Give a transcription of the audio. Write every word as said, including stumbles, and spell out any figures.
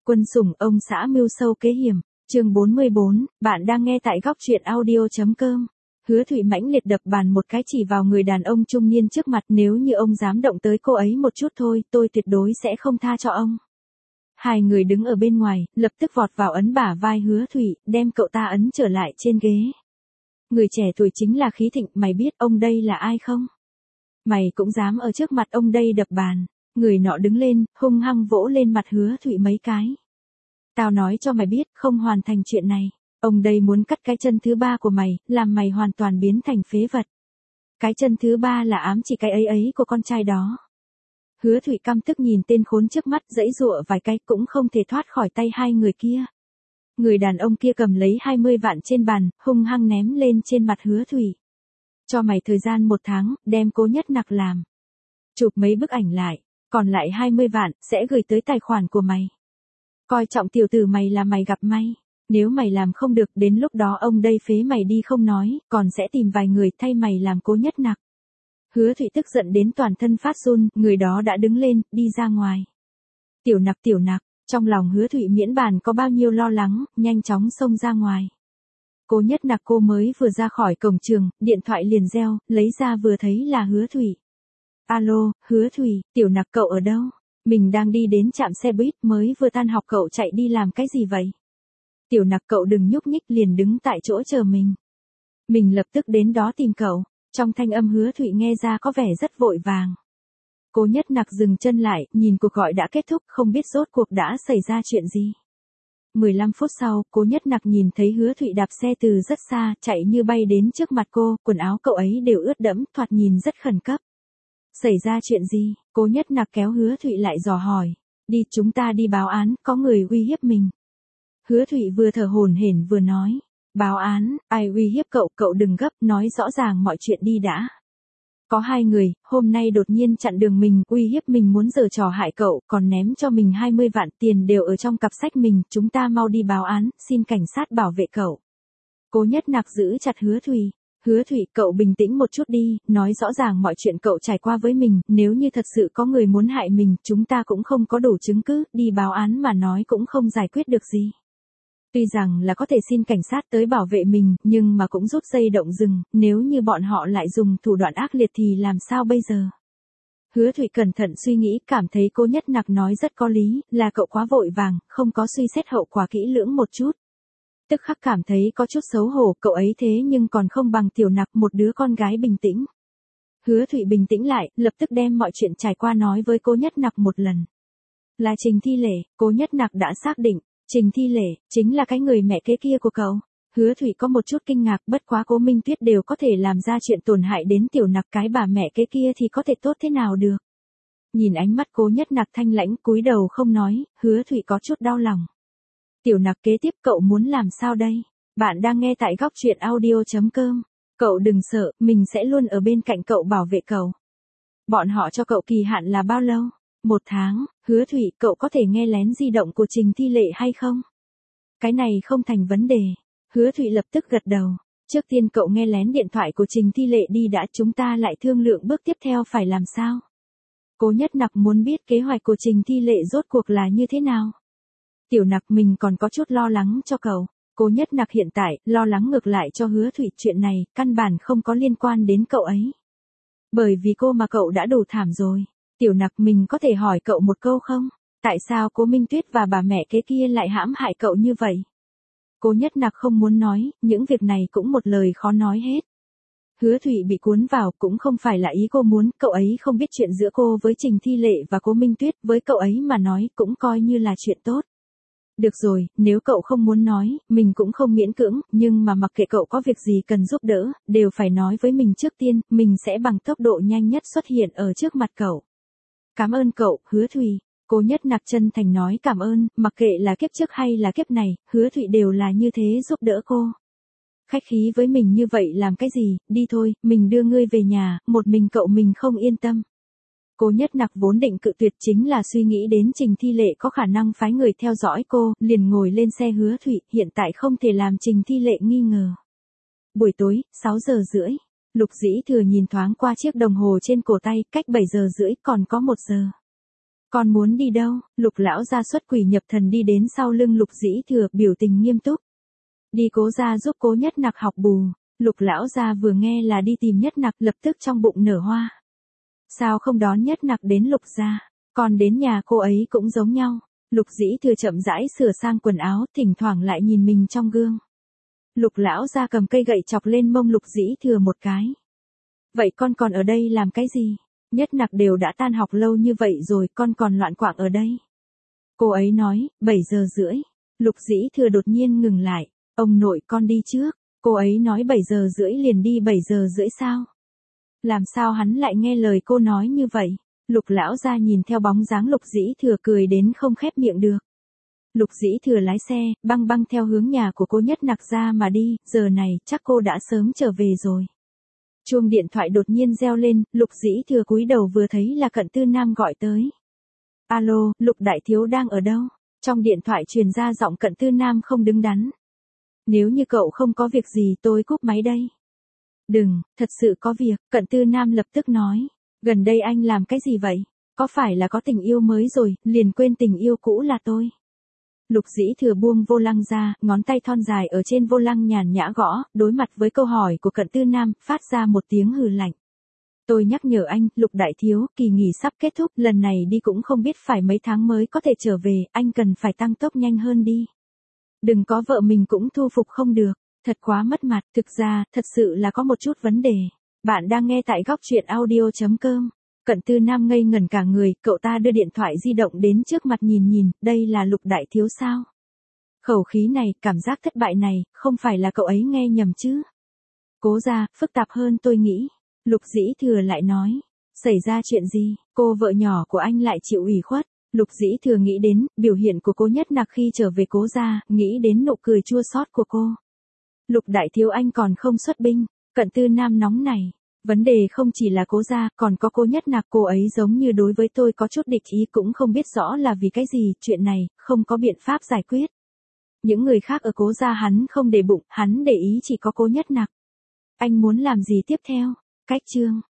Quân sủng ông xã mưu sâu kế hiểm, chương bốn mươi bốn, bạn đang nghe tại góc truyện audio.com. Hứa Thụy mãnh liệt đập bàn một cái chỉ vào người đàn ông trung niên trước mặt, nếu như ông dám động tới cô ấy một chút thôi, tôi tuyệt đối sẽ không tha cho ông. Hai người đứng ở bên ngoài, lập tức vọt vào ấn bả vai Hứa Thụy, đem cậu ta ấn trở lại trên ghế. Người trẻ tuổi chính là khí thịnh, mày biết ông đây là ai không? Mày cũng dám ở trước mặt ông đây đập bàn. Người nọ đứng lên, hung hăng vỗ lên mặt Hứa Thụy mấy cái. Tao nói cho mày biết, không hoàn thành chuyện này, ông đây muốn cắt cái chân thứ ba của mày, làm mày hoàn toàn biến thành phế vật. Cái chân thứ ba là ám chỉ cái ấy ấy của con trai đó. Hứa Thụy căm tức nhìn tên khốn trước mắt, giãy giụa vài cái cũng không thể thoát khỏi tay hai người kia. Người đàn ông kia cầm lấy hai mươi vạn trên bàn, hung hăng ném lên trên mặt Hứa Thụy. Cho mày thời gian một tháng, đem Cố Nhất Nặc làm. Chụp mấy bức ảnh lại, còn lại hai mươi vạn, sẽ gửi tới tài khoản của mày. Coi trọng tiểu tử mày là mày gặp may. Nếu mày làm không được, đến lúc đó ông đây phế mày đi không nói, còn sẽ tìm vài người thay mày làm Cố Nhất Nặc. Hứa Thụy tức giận đến toàn thân phát run, người đó đã đứng lên, đi ra ngoài. Tiểu Nặc tiểu Nặc, trong lòng Hứa Thụy miễn bàn có bao nhiêu lo lắng, nhanh chóng xông ra ngoài. Cố Nhất Nặc cô mới vừa ra khỏi cổng trường, điện thoại liền reo, lấy ra vừa thấy là Hứa Thụy. Alo, Hứa Thụy, tiểu Nặc cậu ở đâu? Mình đang đi đến trạm xe buýt, mới vừa tan học, cậu chạy đi làm cái gì vậy? Tiểu Nặc cậu đừng nhúc nhích, liền đứng tại chỗ chờ mình. Mình lập tức đến đó tìm cậu. Trong thanh âm Hứa Thụy nghe ra có vẻ rất vội vàng. Cố Nhất Nặc dừng chân lại, nhìn cuộc gọi đã kết thúc, không biết rốt cuộc đã xảy ra chuyện gì. mười lăm phút sau, Cố Nhất Nặc nhìn thấy Hứa Thụy đạp xe từ rất xa, chạy như bay đến trước mặt cô, quần áo cậu ấy đều ướt đẫm, thoạt nhìn rất khẩn cấp. Xảy ra chuyện gì? Cố Nhất Nặc kéo Hứa Thụy lại dò hỏi. Đi, chúng ta đi báo án, có người uy hiếp mình. Hứa Thụy vừa thở hổn hển vừa nói. Báo án, ai uy hiếp cậu, cậu đừng gấp, nói rõ ràng mọi chuyện đi đã. Có hai người, hôm nay đột nhiên chặn đường mình, uy hiếp mình muốn giở trò hại cậu, còn ném cho mình hai mươi vạn, tiền đều ở trong cặp sách mình, chúng ta mau đi báo án, xin cảnh sát bảo vệ cậu. Cố Nhất Nặc giữ chặt Hứa Thụy. Hứa Thụy, cậu bình tĩnh một chút đi, nói rõ ràng mọi chuyện cậu trải qua với mình, nếu như thật sự có người muốn hại mình, chúng ta cũng không có đủ chứng cứ, đi báo án mà nói cũng không giải quyết được gì. Tuy rằng là có thể xin cảnh sát tới bảo vệ mình, nhưng mà cũng rút dây động rừng, nếu như bọn họ lại dùng thủ đoạn ác liệt thì làm sao bây giờ? Hứa Thụy cẩn thận suy nghĩ, cảm thấy Cố Nhất Nặc nói rất có lý, là cậu quá vội vàng, không có suy xét hậu quả kỹ lưỡng một chút. Tức khắc cảm thấy có chút xấu hổ, cậu ấy thế nhưng còn không bằng tiểu Nặc, một đứa con gái bình tĩnh. Hứa Thụy bình tĩnh lại, lập tức đem mọi chuyện trải qua nói với Cố Nhất Nặc một lần. Là Trình Thi Lệ, Cố Nhất Nặc đã xác định, Trình Thi Lệ, chính là cái người mẹ kế kia của cậu. Hứa Thụy có một chút kinh ngạc, bất quá Cố Minh Tuyết đều có thể làm ra chuyện tổn hại đến tiểu Nặc, cái bà mẹ kế kia thì có thể tốt thế nào được. Nhìn ánh mắt Cố Nhất Nặc thanh lãnh, cúi đầu không nói, Hứa Thụy có chút đau lòng. Tiểu Nặc kế tiếp cậu muốn làm sao đây? Bạn đang nghe tại góc truyện audio.com. Cậu đừng sợ, mình sẽ luôn ở bên cạnh cậu bảo vệ cậu. Bọn họ cho cậu kỳ hạn là bao lâu? Một tháng. Hứa Thụy, cậu có thể nghe lén di động của Trình Thi Lệ hay không? Cái này không thành vấn đề. Hứa Thụy lập tức gật đầu. Trước tiên cậu nghe lén điện thoại của Trình Thi Lệ đi đã, chúng ta lại thương lượng bước tiếp theo phải làm sao. Cố Nhất Nặc muốn biết kế hoạch của Trình Thi Lệ rốt cuộc là như thế nào. Tiểu Nặc, mình còn có chút lo lắng cho cậu. Cố Nhất Nặc hiện tại, lo lắng ngược lại cho Hứa Thụy, chuyện này, căn bản không có liên quan đến cậu ấy. Bởi vì cô mà cậu đã đủ thảm rồi. Tiểu Nặc, mình có thể hỏi cậu một câu không? Tại sao Cố Minh Tuyết và bà mẹ kế kia lại hãm hại cậu như vậy? Cố Nhất Nặc không muốn nói, những việc này cũng một lời khó nói hết. Hứa Thụy bị cuốn vào, cũng không phải là ý cô muốn, cậu ấy không biết chuyện giữa cô với Trình Thi Lệ và Cố Minh Tuyết, với cậu ấy mà nói cũng coi như là chuyện tốt. Được rồi, nếu cậu không muốn nói, mình cũng không miễn cưỡng, nhưng mà mặc kệ cậu có việc gì cần giúp đỡ, đều phải nói với mình trước tiên, mình sẽ bằng tốc độ nhanh nhất xuất hiện ở trước mặt cậu. Cảm ơn cậu, Hứa Thụy. Cố Nhất Nặc chân thành nói cảm ơn, mặc kệ là kiếp trước hay là kiếp này, Hứa Thụy đều là như thế giúp đỡ cô. Khách khí với mình như vậy làm cái gì, đi thôi, mình đưa ngươi về nhà, một mình cậu mình không yên tâm. Cố Nhất Nặc vốn định cự tuyệt, chính là suy nghĩ đến Trình Thi Lệ có khả năng phái người theo dõi cô, liền ngồi lên xe Hứa Thụy, hiện tại không thể làm Trình Thi Lệ nghi ngờ. Buổi tối, sáu giờ rưỡi, Lục Dĩ Thừa nhìn thoáng qua chiếc đồng hồ trên cổ tay, cách bảy giờ rưỡi còn có một giờ. Con muốn đi đâu? Lục lão gia xuất quỷ nhập thần đi đến sau lưng Lục Dĩ Thừa, biểu tình nghiêm túc. Đi Cố gia giúp Cố Nhất Nặc học bù. Lục lão gia vừa nghe là đi tìm Nhất Nặc, lập tức trong bụng nở hoa. Sao không đón Nhất Nặc đến Lục gia, còn đến nhà cô ấy cũng giống nhau. Lục Dĩ Thừa chậm rãi sửa sang quần áo, thỉnh thoảng lại nhìn mình trong gương. Lục lão gia cầm cây gậy chọc lên mông Lục Dĩ Thừa một cái. Vậy con còn ở đây làm cái gì? Nhất Nặc đều đã tan học lâu như vậy rồi, con còn loạn quạng ở đây. Cô ấy nói, bảy giờ rưỡi. Lục Dĩ Thừa đột nhiên ngừng lại. Ông nội, con đi trước. Cô ấy nói bảy giờ rưỡi liền đi, bảy giờ rưỡi sao? Làm sao hắn lại nghe lời cô nói như vậy? Lục lão gia nhìn theo bóng dáng Lục Dĩ Thừa cười đến không khép miệng được. Lục Dĩ Thừa lái xe, băng băng theo hướng nhà của cô Nhất Nặc ra mà đi, giờ này chắc cô đã sớm trở về rồi. Chuông điện thoại đột nhiên reo lên, Lục Dĩ Thừa cúi đầu vừa thấy là Cận Tư Nam gọi tới. Alo, Lục đại thiếu đang ở đâu? Trong điện thoại truyền ra giọng Cận Tư Nam không đứng đắn. Nếu như cậu không có việc gì tôi cúp máy đây. Đừng, thật sự có việc, Cận Tư Nam lập tức nói. Gần đây anh làm cái gì vậy? Có phải là có tình yêu mới rồi, liền quên tình yêu cũ là tôi? Lục Dĩ Thừa buông vô lăng ra, ngón tay thon dài ở trên vô lăng nhàn nhã gõ, đối mặt với câu hỏi của Cận Tư Nam, phát ra một tiếng hừ lạnh. Tôi nhắc nhở anh, Lục đại thiếu, kỳ nghỉ sắp kết thúc, lần này đi cũng không biết phải mấy tháng mới có thể trở về, anh cần phải tăng tốc nhanh hơn đi. Đừng có vợ mình cũng thu phục không được, thật quá mất mặt, thực ra, thật sự là có một chút vấn đề. Bạn đang nghe tại góc truyện audio chấm com. Cận Tư Nam ngây ngẩn cả người, cậu ta đưa điện thoại di động đến trước mặt nhìn nhìn, đây là Lục đại thiếu sao? Khẩu khí này, cảm giác thất bại này, không phải là cậu ấy nghe nhầm chứ? Cố ra, phức tạp hơn tôi nghĩ. Lục Dĩ Thừa lại nói, xảy ra chuyện gì, cô vợ nhỏ của anh lại chịu ủy khuất. Lục Dĩ Thừa nghĩ đến, biểu hiện của cô Nhất Nặc khi trở về Cố gia, nghĩ đến nụ cười chua xót của cô. Lục đại thiếu anh còn không xuất binh. Cận Tư Nam nóng này. Vấn đề không chỉ là Cố gia, còn có cô Nhất Nặc, cô ấy giống như đối với tôi có chút địch ý, cũng không biết rõ là vì cái gì, chuyện này, không có biện pháp giải quyết. Những người khác ở Cố gia hắn không để bụng, hắn để ý chỉ có cô Nhất Nặc. Anh muốn làm gì tiếp theo? Cách chương.